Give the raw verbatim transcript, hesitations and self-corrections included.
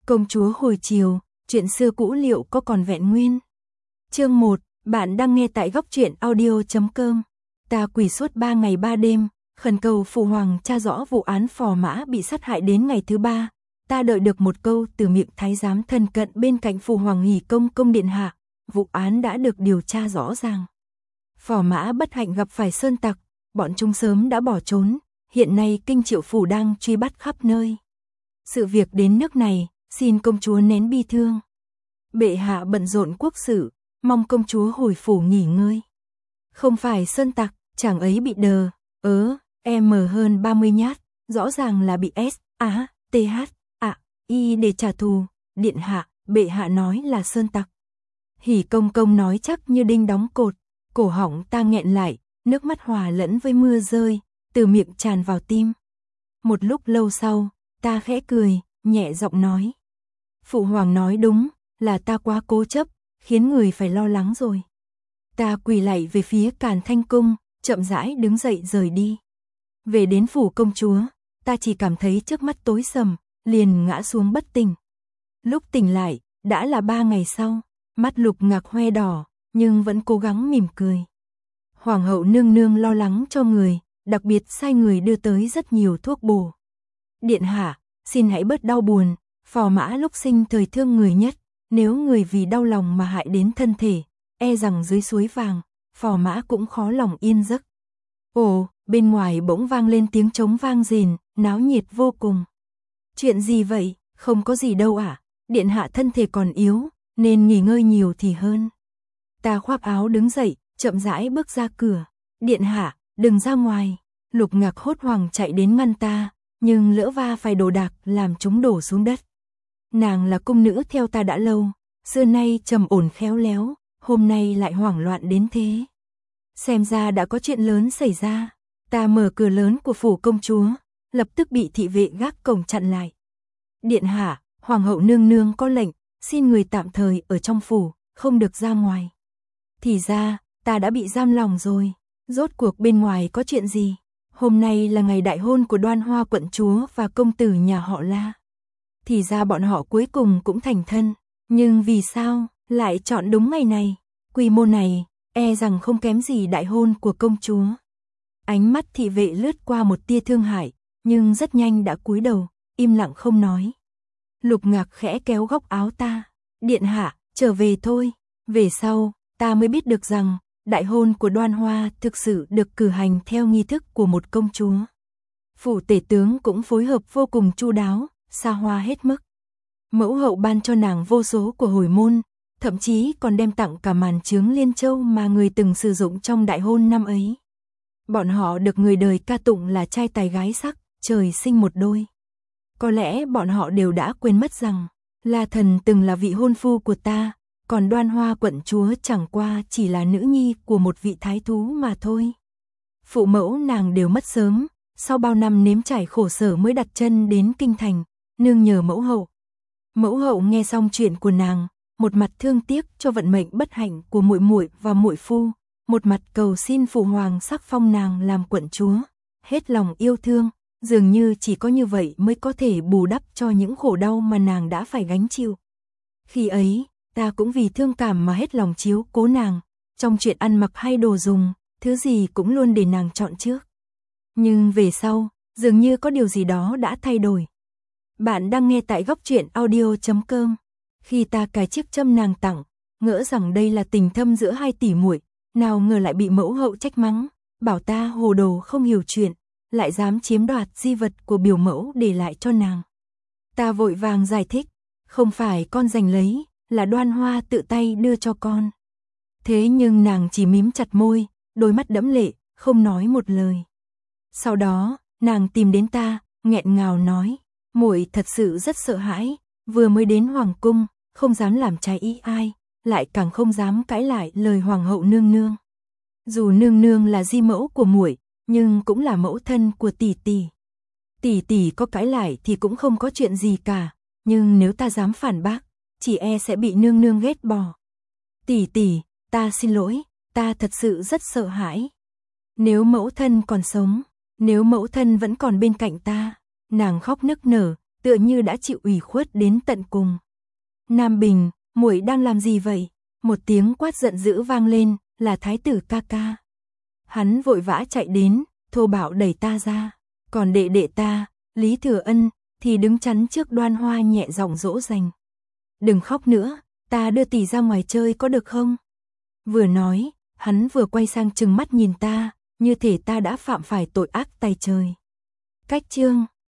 Công chúa hồi chiều, chuyện xưa cũ liệu có còn vẹn nguyên? Chương một, bạn đang nghe tại góc truyện audio chấm com. Ta quỳ suốt ba ngày ba đêm, khẩn cầu phụ hoàng tra rõ vụ án Phò Mã bị sát hại đến ngày thứ ba. Ta đợi được một câu từ miệng thái giám thân cận bên cạnh phụ hoàng nghỉ công công điện hạ, vụ án đã được điều tra rõ ràng. Phò Mã bất hạnh gặp phải sơn tặc, bọn chúng sớm đã bỏ trốn, hiện nay Kinh Triệu phủ đang truy bắt khắp nơi. Sự việc đến nước này, xin công chúa nén bi thương. Bệ hạ bận rộn quốc sự, mong công chúa hồi phủ nghỉ ngơi. Không phải sơn tặc, chàng ấy bị đờ, ớ, em hơn ba mươi nhát, rõ ràng là bị S, A, T H, A, I để trả thù. Điện hạ, bệ hạ nói là sơn tặc. Hỉ công công nói chắc như đinh đóng cột, cổ họng ta nghẹn lại, nước mắt hòa lẫn với mưa rơi, từ miệng tràn vào tim. Một lúc lâu sau, ta khẽ cười, nhẹ giọng nói. Phụ hoàng nói đúng, là ta quá cố chấp, khiến người phải lo lắng rồi. Ta quỳ lạy về phía Càn Thanh Cung, chậm rãi đứng dậy rời đi. Về đến phủ công chúa, ta chỉ cảm thấy trước mắt tối sầm, liền ngã xuống bất tỉnh. Lúc tỉnh lại, đã là ba ngày sau, mắt Lục Ngạc hoe đỏ, nhưng vẫn cố gắng mỉm cười. Hoàng hậu nương nương lo lắng cho người, đặc biệt sai người đưa tới rất nhiều thuốc bổ. Điện hạ, xin hãy bớt đau buồn, Phò Mã lúc sinh thời thương người nhất, nếu người vì đau lòng mà hại đến thân thể, e rằng dưới suối vàng, Phò Mã cũng khó lòng yên giấc. Ồ, bên ngoài bỗng vang lên tiếng trống vang rền, náo nhiệt vô cùng. Chuyện gì vậy? Không có gì đâu ạ, à? Điện hạ thân thể còn yếu, nên nghỉ ngơi nhiều thì hơn. Ta khoác áo đứng dậy, chậm rãi bước ra cửa. Điện hạ, đừng ra ngoài. Lục Ngạc hốt hoảng chạy đến ngăn ta, nhưng lỡ va phải đồ đạc làm chúng đổ xuống đất. Nàng là cung nữ theo ta đã lâu, xưa nay trầm ổn khéo léo, hôm nay lại hoảng loạn đến thế. Xem ra đã có chuyện lớn xảy ra. Ta mở cửa lớn của phủ công chúa, lập tức bị thị vệ gác cổng chặn lại. Điện hạ, hoàng hậu nương nương có lệnh, xin người tạm thời ở trong phủ, không được ra ngoài. Thì ra, ta đã bị giam lòng rồi. Rốt cuộc bên ngoài có chuyện gì? Hôm nay là ngày đại hôn của Đoan Hoa quận chúa và công tử nhà họ La. Thì ra bọn họ cuối cùng cũng thành thân. Nhưng vì sao lại chọn đúng ngày này? Quy mô này, e rằng không kém gì đại hôn của công chúa. Ánh mắt thị vệ lướt qua một tia thương hại, nhưng rất nhanh đã cúi đầu, im lặng không nói. Lục Ngạc khẽ kéo góc áo ta. Điện hạ, trở về thôi. Về sau, ta mới biết được rằng, đại hôn của Đoan Hoa thực sự được cử hành theo nghi thức của một công chúa. Phủ tể tướng cũng phối hợp vô cùng chu đáo, xa hoa hết mức. Mẫu hậu ban cho nàng vô số của hồi môn, thậm chí còn đem tặng cả màn chướng liên châu mà người từng sử dụng trong đại hôn năm ấy. Bọn họ được người đời ca tụng là trai tài gái sắc, trời sinh một đôi. Có lẽ bọn họ đều đã quên mất rằng, La Thần từng là vị hôn phu của ta, còn Đoan Hoa quận chúa chẳng qua chỉ là nữ nhi của một vị thái thú mà thôi. Phụ mẫu nàng đều mất sớm, sau bao năm nếm trải khổ sở mới đặt chân đến kinh thành, nương nhờ mẫu hậu. Mẫu hậu nghe xong chuyện của nàng, một mặt thương tiếc cho vận mệnh bất hạnh của muội muội và muội phu, một mặt cầu xin phụ hoàng sắc phong nàng làm quận chúa, hết lòng yêu thương, dường như chỉ có như vậy mới có thể bù đắp cho những khổ đau mà nàng đã phải gánh chịu. Khi ấy, ta cũng vì thương cảm mà hết lòng chiếu cố nàng, trong chuyện ăn mặc hay đồ dùng, thứ gì cũng luôn để nàng chọn trước. Nhưng về sau, dường như có điều gì đó đã thay đổi. Bạn đang nghe tại góc truyện audio chấm com. Khi ta cài chiếc châm nàng tặng, ngỡ rằng đây là tình thâm giữa hai tỷ muội, nào ngờ lại bị mẫu hậu trách mắng, bảo ta hồ đồ không hiểu chuyện, lại dám chiếm đoạt di vật của biểu mẫu để lại cho nàng. Ta vội vàng giải thích, không phải con giành lấy, là Đoan Hoa tự tay đưa cho con. Thế nhưng nàng chỉ mím chặt môi, đôi mắt đẫm lệ, không nói một lời. Sau đó, nàng tìm đến ta, nghẹn ngào nói, muội thật sự rất sợ hãi, vừa mới đến hoàng cung, không dám làm trái ý ai, lại càng không dám cãi lại lời hoàng hậu nương nương. Dù nương nương là di mẫu của muội, nhưng cũng là mẫu thân của tỷ tỷ. Tỷ tỷ có cãi lại thì cũng không có chuyện gì cả, nhưng nếu ta dám phản bác, chỉ e sẽ bị nương nương ghét bỏ. Tỷ tỷ, ta xin lỗi, ta thật sự rất sợ hãi. Nếu mẫu thân còn sống, nếu mẫu thân vẫn còn bên cạnh ta, nàng khóc nức nở, tựa như đã chịu ủy khuất đến tận cùng. Nam Bình, muội đang làm gì vậy? Một tiếng quát giận dữ vang lên, là thái tử ca ca. Hắn vội vã chạy đến, thô bạo đẩy ta ra. Còn đệ đệ ta, Lý Thừa Ân, thì đứng chắn trước Đoan Hoa nhẹ giọng dỗ dành. Đừng khóc nữa, ta đưa tỷ ra ngoài chơi có được không? Vừa nói, hắn vừa quay sang trừng mắt nhìn ta, như thể ta đã phạm phải tội ác tày trời. Cách chương